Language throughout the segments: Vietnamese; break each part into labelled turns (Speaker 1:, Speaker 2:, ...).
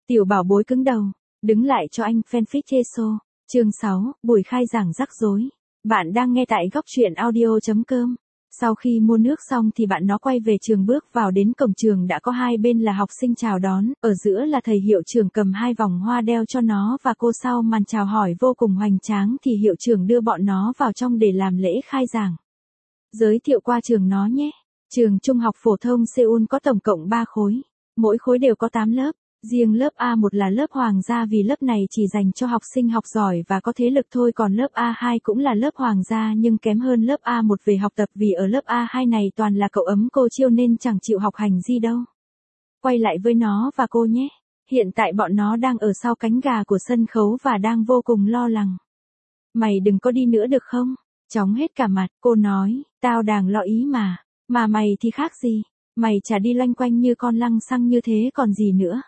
Speaker 1: Tiểu bảo bối cứng đầu. Đứng lại cho anh fanfic chê xô. Chương 6, buổi khai giảng rắc rối. Bạn đang nghe tại góc truyện audio.com. Sau khi mua nước xong thì bạn nó quay về trường, bước vào đến cổng trường đã có hai bên là học sinh chào đón, ở giữa là thầy hiệu trưởng cầm hai vòng hoa đeo cho nó và cô. Sau màn chào hỏi vô cùng hoành tráng thì hiệu trưởng đưa bọn nó vào trong để làm lễ khai giảng. Giới thiệu qua trường nó nhé. Trường Trung học phổ thông Seoul có tổng cộng 3 khối. Mỗi khối đều có 8 lớp. Riêng lớp A1 là lớp hoàng gia vì lớp này chỉ dành cho học sinh học giỏi và có thế lực thôi, còn lớp A2 cũng là lớp hoàng gia nhưng kém hơn lớp A1 về học tập vì ở lớp A2 này toàn là cậu ấm cô chiêu nên chẳng chịu học hành gì đâu. Quay lại với nó và cô nhé. Hiện tại bọn nó đang ở sau cánh gà của sân khấu và đang vô cùng lo lắng. Mày đừng có đi nữa được không? Chóng hết cả mặt, cô nói, tao đang lo ý mà. Mà mày thì khác gì? Mày chả đi loanh quanh như con lăng xăng như thế còn gì nữa.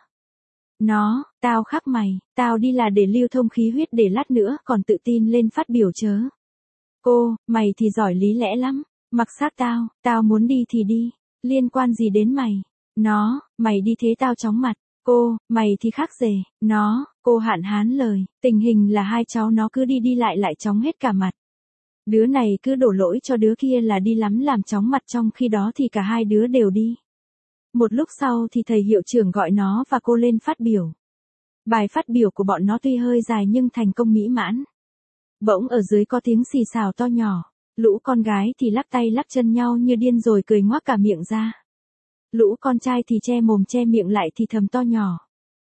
Speaker 1: Nó, tao khác mày, tao đi là để lưu thông khí huyết để lát nữa còn tự tin lên phát biểu chớ. Cô, mày thì giỏi lý lẽ lắm, mặc xác tao muốn đi thì đi, liên quan gì đến mày. Nó, mày đi thế tao chóng mặt. Cô, mày thì khác rề. Nó, cô hạn hán lời, tình hình là hai cháu nó cứ đi lại chóng hết cả mặt. Đứa này cứ đổ lỗi cho đứa kia là đi lắm làm chóng mặt, trong khi đó thì cả hai đứa đều đi. Một lúc sau thì thầy hiệu trưởng gọi nó và cô lên phát biểu. Bài phát biểu của bọn nó tuy hơi dài nhưng thành công mỹ mãn. Bỗng ở dưới có tiếng xì xào to nhỏ. Lũ con gái thì lắc tay lắc chân nhau như điên rồi cười ngoác cả miệng ra. Lũ con trai thì che mồm che miệng lại thì thầm to nhỏ.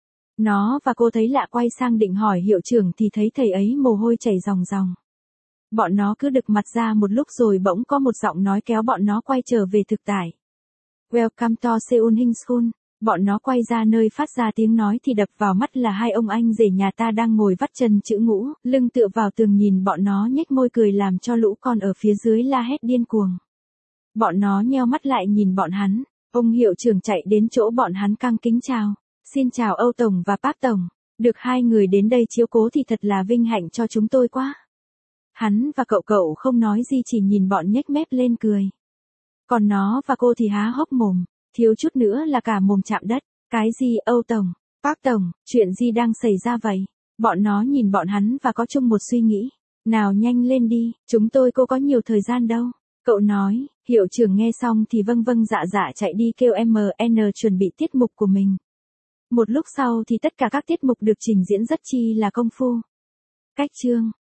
Speaker 1: Nó và cô thấy lạ quay sang định hỏi hiệu trưởng thì thấy thầy ấy mồ hôi chảy ròng ròng. Bọn nó cứ đực mặt ra một lúc rồi bỗng có một giọng nói kéo bọn nó quay trở về thực tại. Welcome to Seoul High School. Bọn nó quay ra nơi phát ra tiếng nói thì đập vào mắt là hai ông anh rể nhà ta đang ngồi vắt chân chữ ngũ, lưng tựa vào tường nhìn bọn nó nhếch môi cười làm cho lũ con ở phía dưới la hét điên cuồng. Bọn nó nheo mắt lại nhìn bọn hắn. Ông hiệu trưởng chạy đến chỗ bọn hắn căng kính chào. Xin chào Âu Tổng và Park Tổng. Được hai người đến đây chiếu cố thì thật là vinh hạnh cho chúng tôi quá. Hắn và cậu không nói gì chỉ nhìn bọn nhếch mép lên cười. Còn nó và cô thì há hốc mồm, thiếu chút nữa là cả mồm chạm đất. Cái gì Âu Tổng, Park Tổng, chuyện gì đang xảy ra vậy? Bọn nó nhìn bọn hắn và có chung một suy nghĩ. Nào nhanh lên đi, chúng tôi cô có nhiều thời gian đâu. Cậu nói, hiệu trưởng nghe xong thì vâng dạ chạy đi kêu MN chuẩn bị tiết mục của mình. Một lúc sau thì tất cả các tiết mục được trình diễn rất chi là công phu. Cách chương.